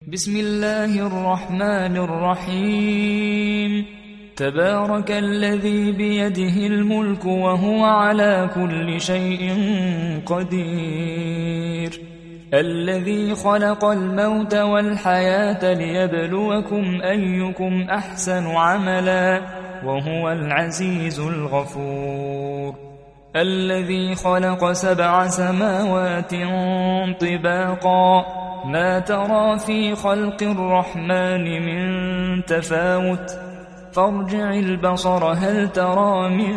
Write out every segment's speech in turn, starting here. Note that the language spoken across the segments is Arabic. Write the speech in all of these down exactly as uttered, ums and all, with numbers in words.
بسم الله الرحمن الرحيم. تبارك الذي بيده الملك وهو على كل شيء قدير، الذي خلق الموت والحياة ليبلوكم أيكم أحسن عملا وهو العزيز الغفور، الذي خلق سبع سماوات طباقا ما ترى في خلق الرحمن من تفاوت فارجع البصر هل ترى من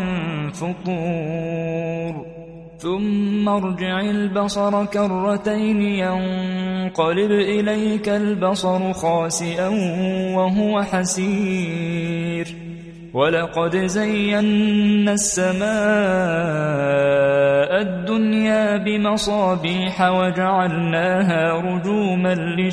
فطور ثم ارجع البصر كرتين ينقلب إليك البصر خاسئا وهو حسير، ولقد زينا السماء الدنيا بمصابيح وجعلناها رجوما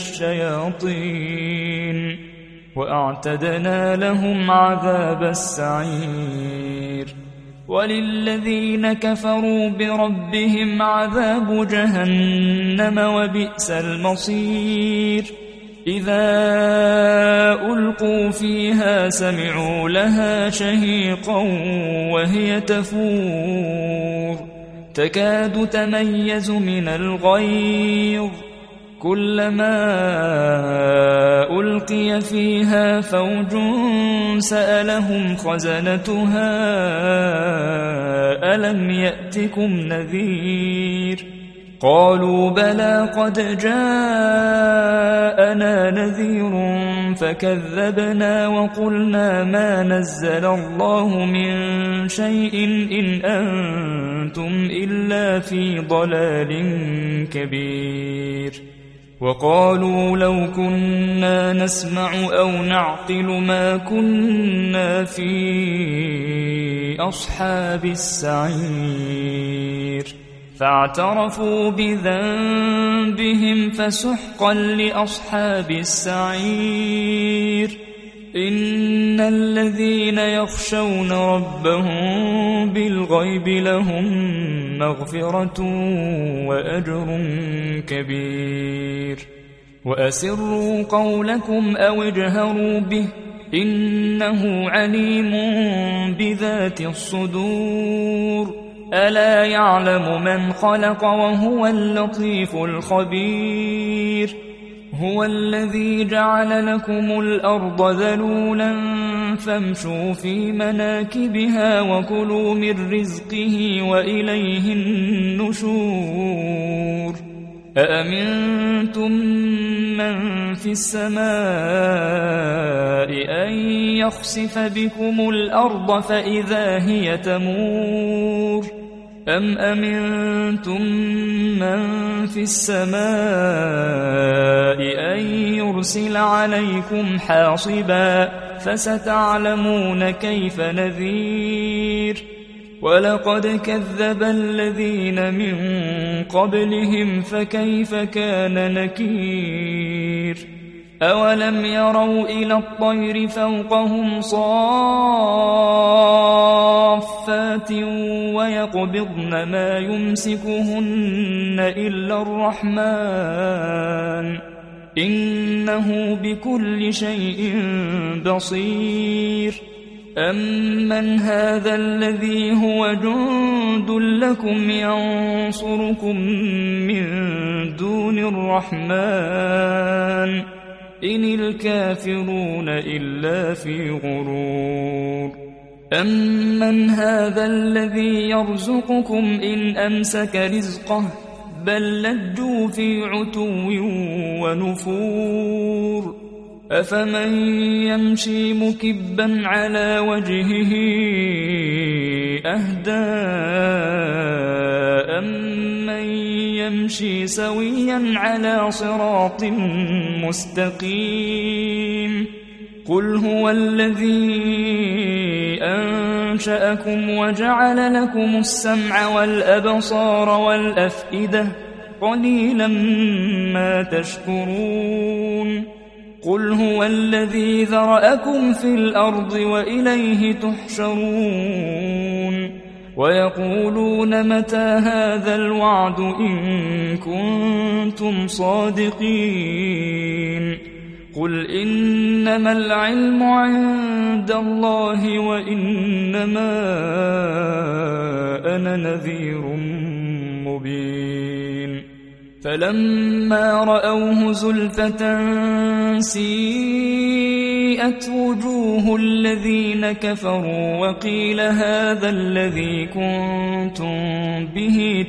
للشياطين وأعتدنا لهم عذاب السعير، وللذين كفروا بربهم عذاب جهنم وبئس المصير، إذا ألقوا فيها سمعوا لها شهيقا وهي تفور تكاد تميز من الغيظ، كلما ألقي فيها فوج سألهم خزنتها ألم يأتكم نذير، قالوا بلى قد جاءنا نذير فكذبنا وقلنا ما نزل الله من شيء إن أنتم إلا في ضلال كبير، وقالوا لو كنا نسمع أو نعقل ما كنا في أصحاب السعير، فاعترفوا بذنبهم فسحقا لأصحاب السعير، إن الذين يخشون ربهم بالغيب لهم مغفرة وأجر كبير، وأسروا قولكم أو اجهروا به إنه عليم بذات الصدور، ألا يعلم من خلق وهو اللطيف الخبير، هو الذي جعل لكم الأرض ذلولا فامشوا في مناكبها وكلوا من رزقه وإليه النشور، أأمنتم من في السماء أن يخسف بكم الأرض فإذا هي تمور، أم أمنتم من في السماء أن يرسل عليكم حاصبا فستعلمون كيف نذير، ولقد كذب الذين من قبلهم فكيف كان نكير، أولم يروا إلى الطير فوقهم صافات ويقبضن ما يمسكهن إلا الرحمن إنه بكل شيء بصير، أمن هذا الذي هو جند لكم ينصركم من دون الرحمن إن الكافرون إلا في غرور، أمن هذا الذي يرزقكم إن أمسك رزقه بل لجوا في عتو ونفور، أفمن يمشي مكبا على وجهه أهدى أمن يمشي سويا على صراط مستقيم، قل هو الذي أنشأكم وجعل لكم السمع والأبصار والأفئدة قليلا ما تشكرون، قل هو الذي ذرأكم في الأرض وإليه تحشرون، ويقولون متى هذا الوعد إن كنتم صادقين قل إنما العلم عند الله وإنما أنا نذير مبين فلما رأوه زلفة سيئت وجوه الذين كفروا وقيل هذا الذي كنتم به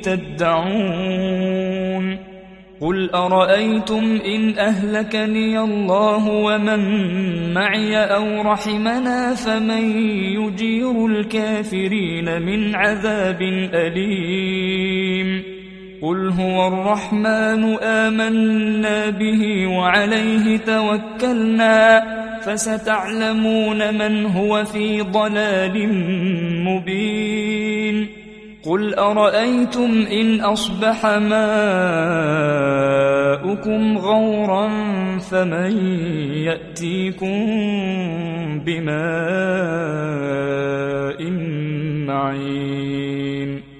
تدعون قل أرأيتم إن أهلكني الله ومن معي أو رحمنا فمن يجير الكافرين من عذاب أليم قل هو الرحمن آمنا به وعليه توكلنا فستعلمون من هو في ضلال مبين قل أرأيتم إن أصبح ماؤكم غورا فمن يأتيكم بماء معين